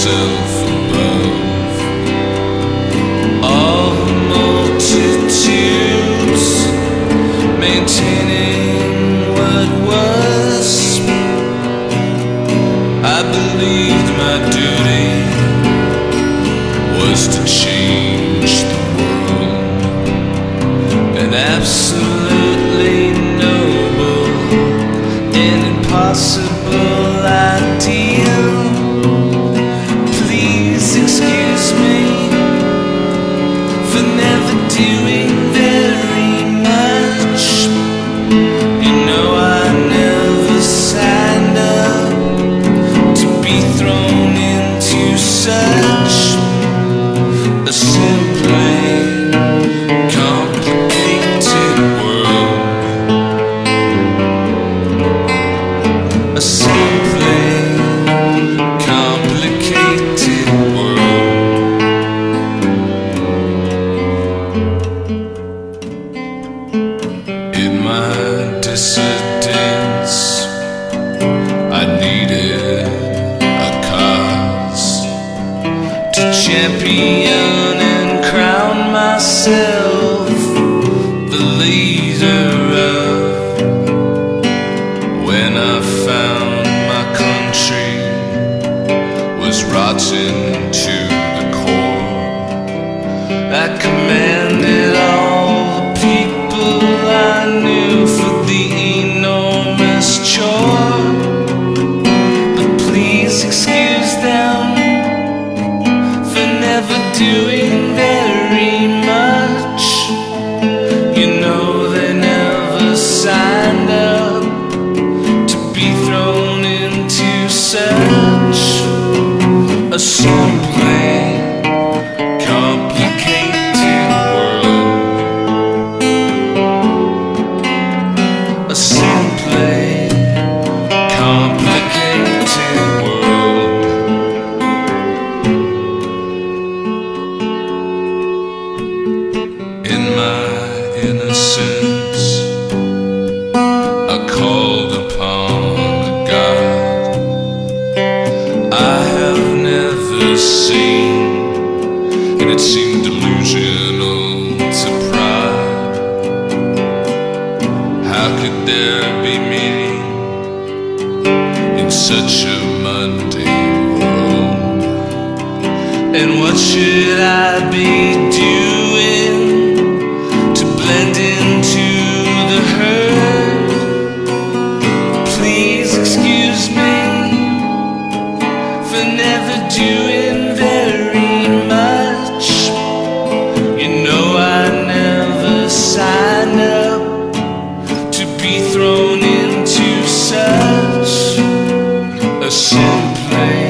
myself above all the multitudes, maintaining what was. I believed my duty was to change the world, an absolutely noble and impossible ideal. Please excuse me for never doing very much. You know I never signed up to be thrown into such a simply complicated world. A simply complicated world. In my dissidence, I needed a cause to champion and crown myself the leader of. When I found my country was rotten to the core, I commanded all the people I knew for the enormous chore. But please excuse them for never doing very much. You know they never signed up to be thrown into such a simply complicated world. A simply complicated world. In my innocence, I called upon a God I have never seen, and it seemed delusional to pride. How could there be meaning in such a mundane world? And what should I be doing to blend into the herd? Please excuse me for never doing very much. You know I never signed up to be thrown into such a simply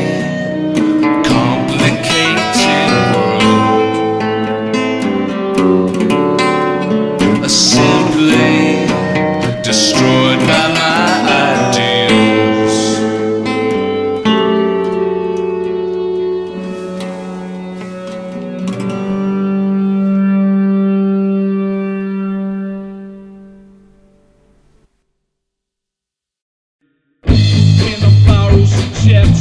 complicated world. A simply destroyed by my ideals. In the barrels, jet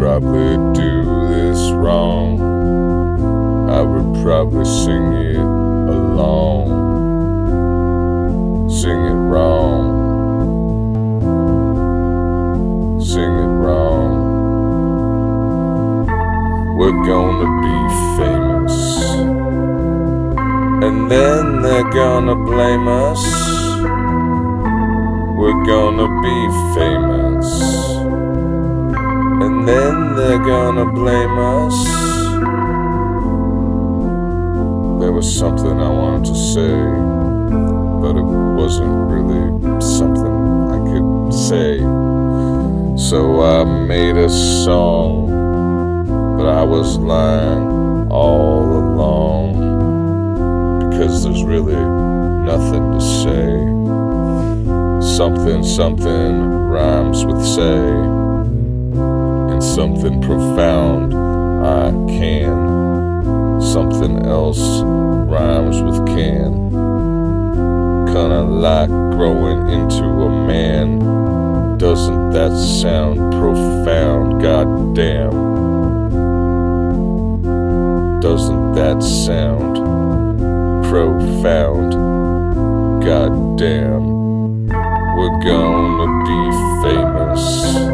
probably do this wrong. I would probably sing it along, sing it wrong, sing it wrong. We're gonna be famous, and then they're gonna blame us. We're gonna be famous, and then they're gonna blame us. There was something I wanted to say, but it wasn't really something I could say. So I made a song, but I was lying all along, because there's really nothing to say. Something, something rhymes with say, and something profound I can. Something else rhymes with can. Kinda like growing into a man. Doesn't that sound profound? Goddamn. Doesn't that sound profound? Goddamn. We're gonna be famous,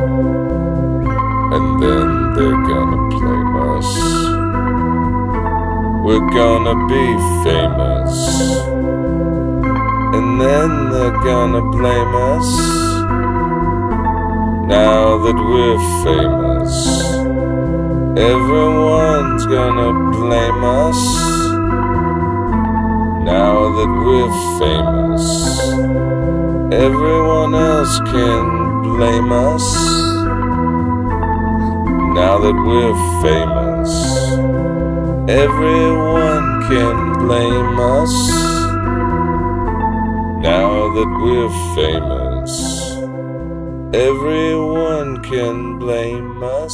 and then they're gonna blame us. We're gonna be famous, and then they're gonna blame us. Now that we're famous, everyone's gonna blame us. Now that we're famous, everyone else can blame us. Now that we're famous, everyone can blame us. Now that we're famous, everyone can blame us.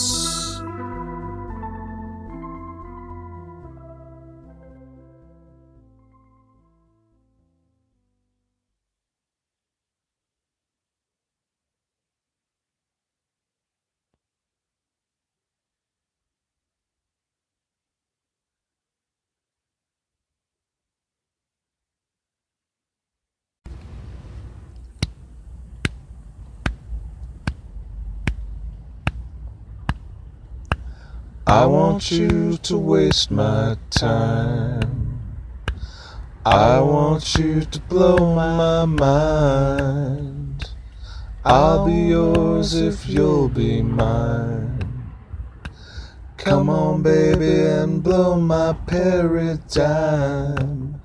I want you to waste my time. I want you to blow my mind. I'll be yours if you'll be mine. Come on, baby, and blow my paradigm.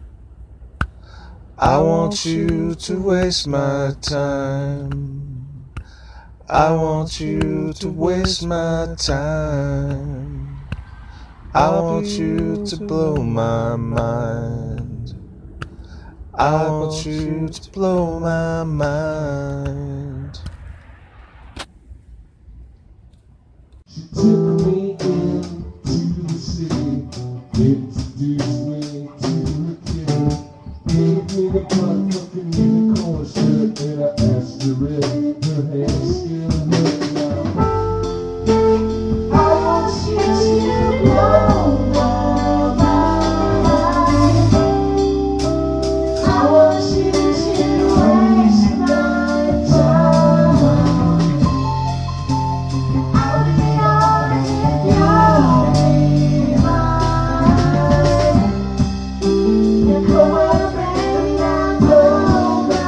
I want you to waste my time. I want you to waste my time. I want you to blow my mind. I want you to blow my mind. She took me into the city, introduced me to the kid, gave me the motherfucking unicorn shirt, and I asked her if her hair still hurt now. I want you to blow my mind. I want you to waste my time. I'll be yours if you'll be mine. You come on, baby, and blow my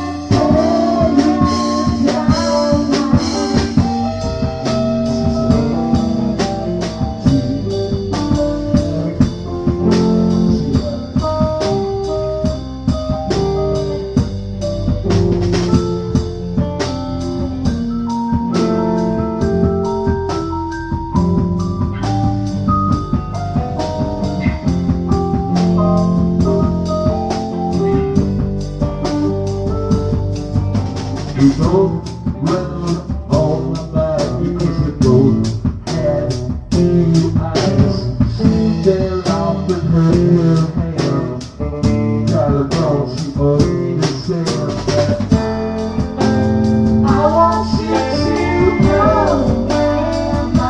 You don't run on my mind because it goes had blue eyes. She fell off in her hand. Got a dog, she understands that. I want you to blow my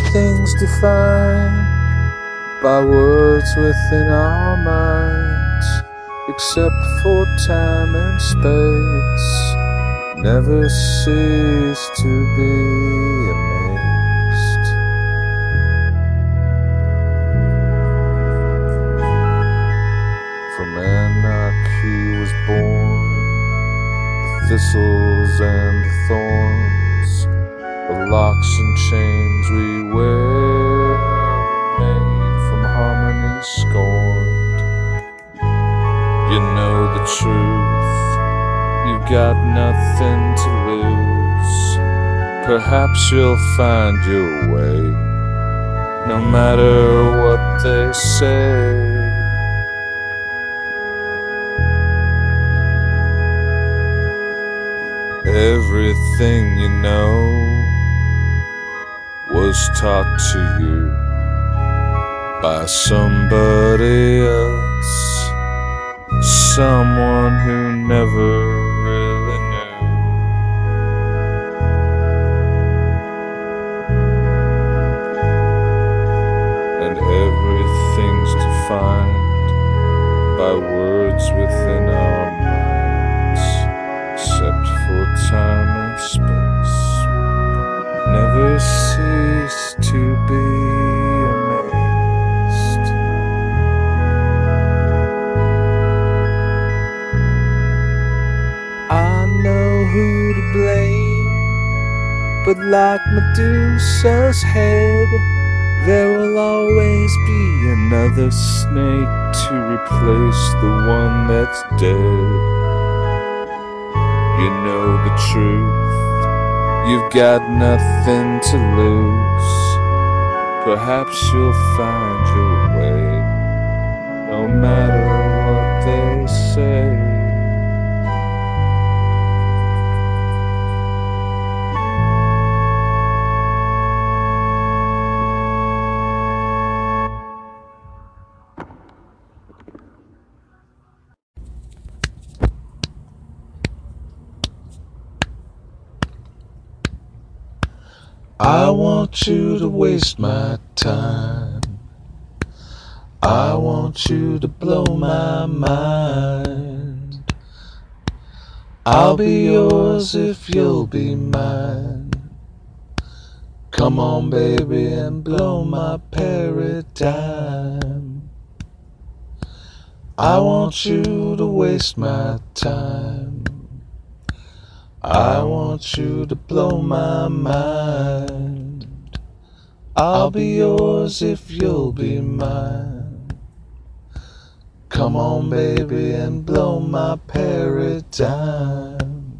Everything's defined by words within our minds, except for time and space. Never cease to be amazed. From anarchy was born the thistles and the thorns, the locks and chains we wear, made from harmony scorned. You know the truth, you've got nothing to lose. Perhaps you'll find your way, no matter what they say. Everything you know was taught to you by somebody else, someone who never really knew. And everything's defined by words within our minds, except for time and space. Never cease to be amazed. I know who to blame, but like Medusa's head, there will always be another snake to replace the one that's dead. You know the truth, you've got nothing to lose. Perhaps you'll find your way, no matter what they say. I want you to waste my time. I want you to blow my mind. I'll be yours if you'll be mine. Come on, baby, and blow my paradigm. I want you to waste my time. I want you to blow my mind. I'll be yours if you'll be mine. Come on, baby, and blow my paradigm.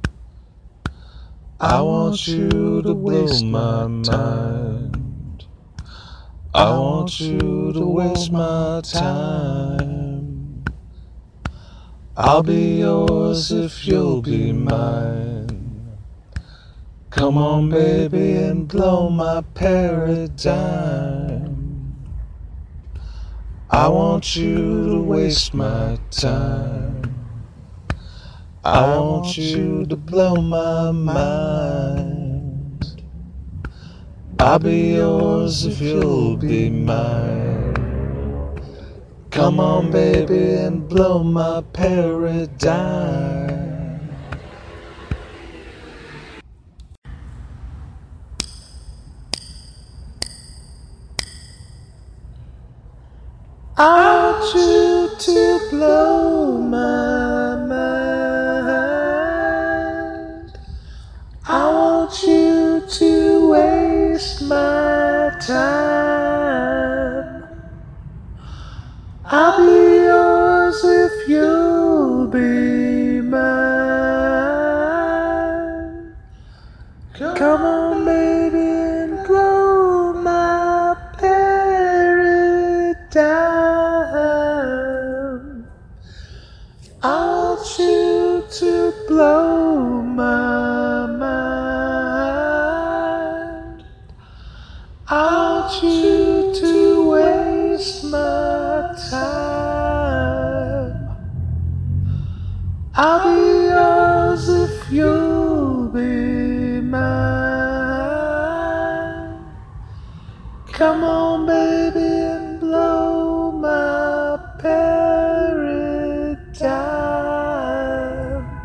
I want you to waste my mind. I want you to waste my time. I'll be yours if you'll be mine. Come on, baby, and blow my paradigm. I want you to waste my time. I want you to blow my mind. I'll be yours if you'll be mine. Come on, baby, and blow my paradigm. I want you to blow my mind. I want you to waste my time. I'll be yours if you'll be mine. Come on, baby, and blow my paradigm. I want you to blow my mind. I want you to waste my time. I'll be yours if you'll be mine. Come on, baby, and blow my paradigm.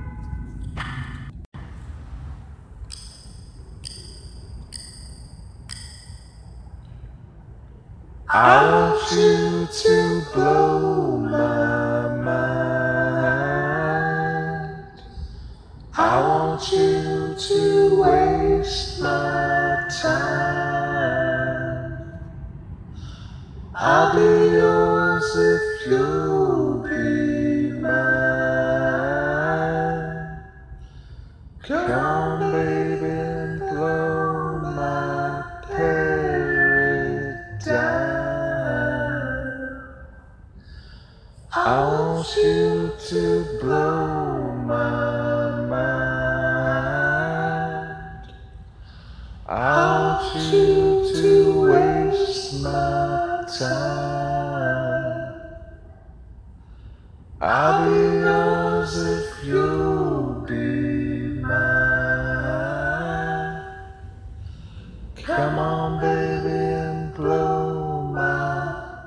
I want you to blow my mind. I want you to waste my time. I'll be yours if you'll be mine. Come on, baby, and blow my paradigm. I want you to blow my mind. I want you to waste my time. I'll be yours if you'll be mine. Come on, baby, and blow my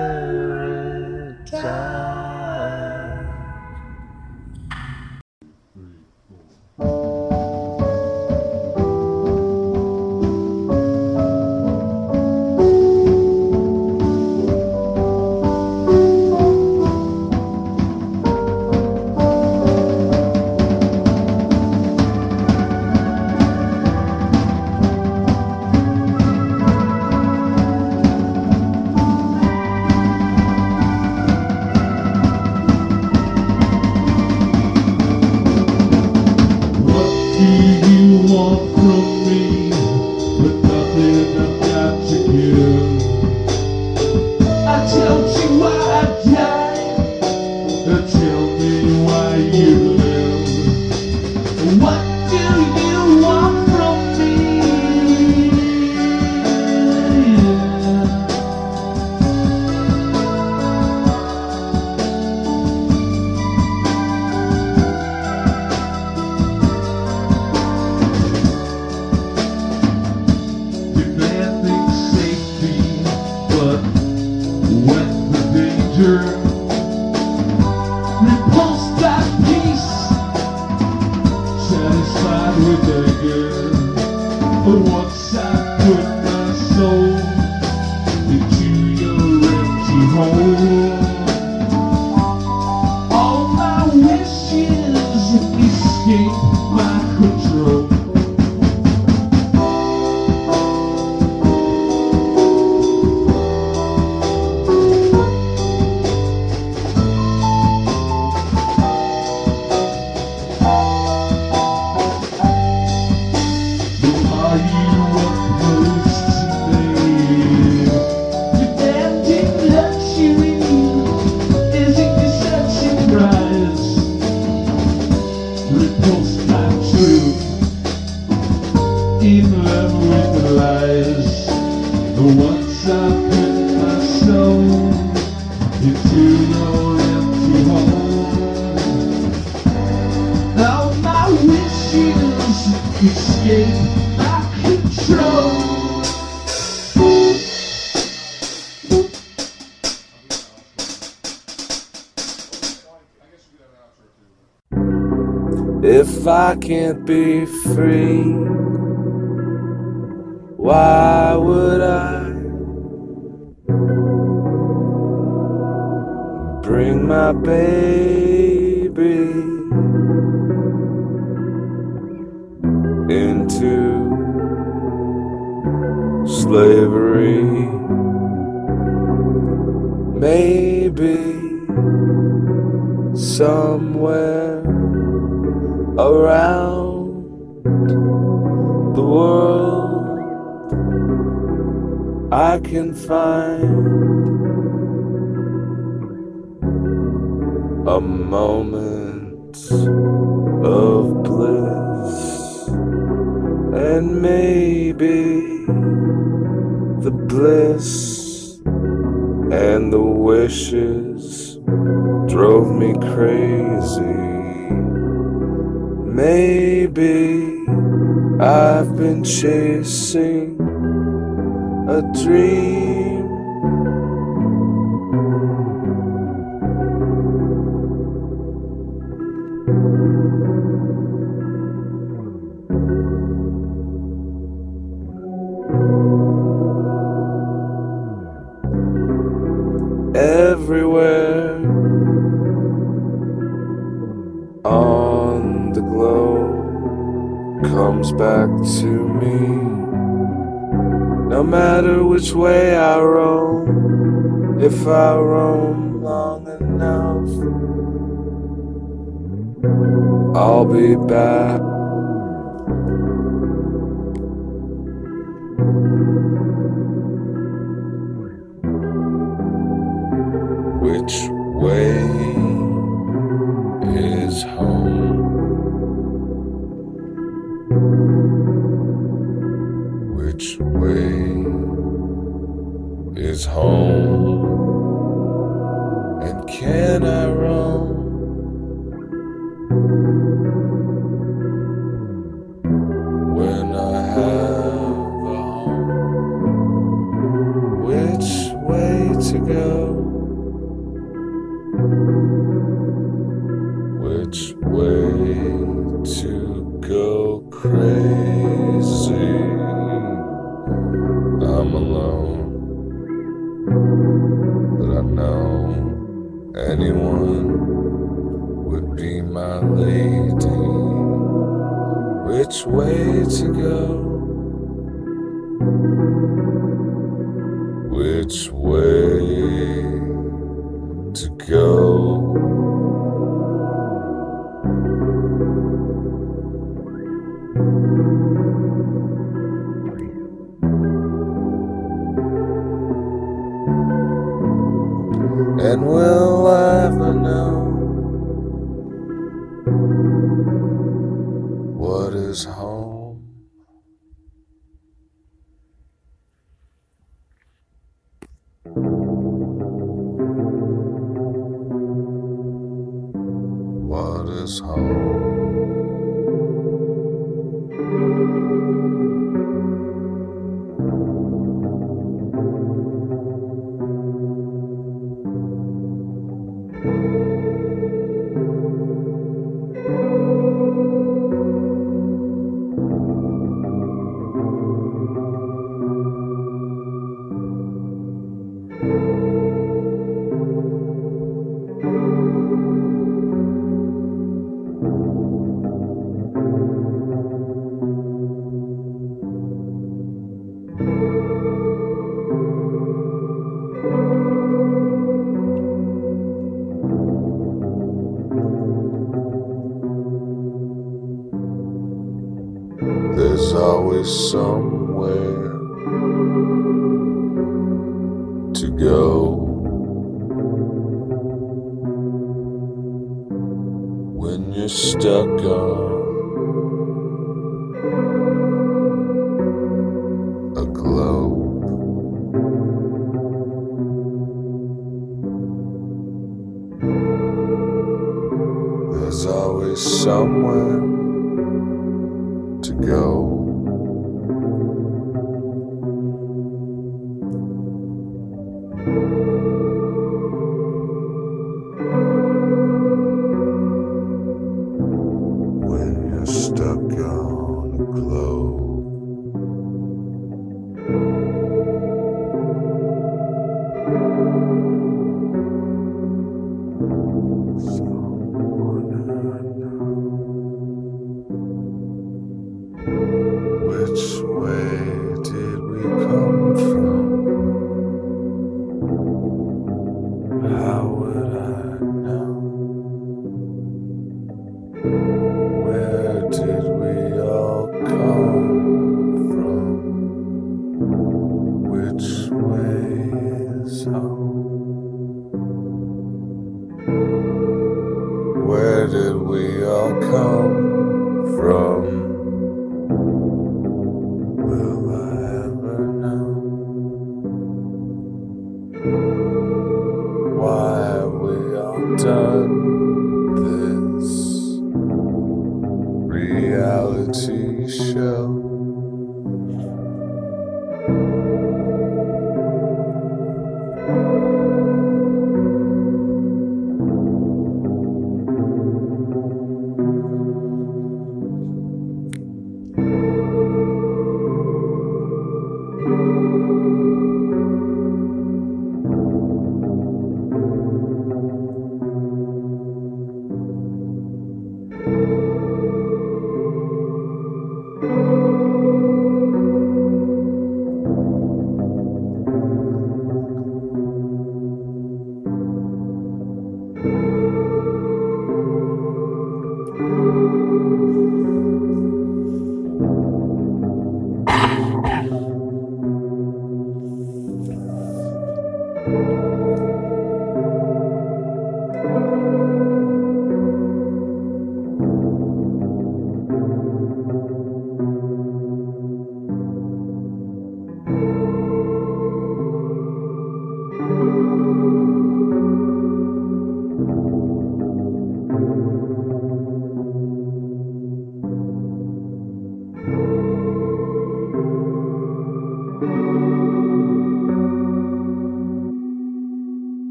paradigm. What do you want from me? But nothing I've got to give. I told you why I died. Tell me why you live. What do you want from me? Demanding safety, but when the danger repulsed by peace, satisfied with anger. But once I put my soul into your empty hole, all my wishes escape my control. Are you opposed to me? Demanding luxury isn't your searching prize. Repulsed by truth, in love with the lies. But once I put my soul into your empty home, all my wishes escape my control. If I can't be free, why would I bring my baby into slavery? Maybe somewhere around the world I can find a moment of bliss, and maybe the bliss and the wishes drove me crazy. Maybe I've been chasing a dream. Everywhere on the globe comes back to me. No matter which way I roam, if I roam long enough, I'll be back. Which way is home? Which way is home? And can I roam when I have a home? Which way to go? Which way to go crazy? I'm alone, but I know anyone would be my lady. Which way to go? Which way to go? And will I ever know what is home? What is home? There's always somewhere to go when you're stuck on a globe. There's always somewhere to go. When you're stuck on a globe. Someone I know. Which way did we come from? How would I know? Where did we all come from? Which way is home? Where did we all come from? Will I ever know? Why have we all done this reality show?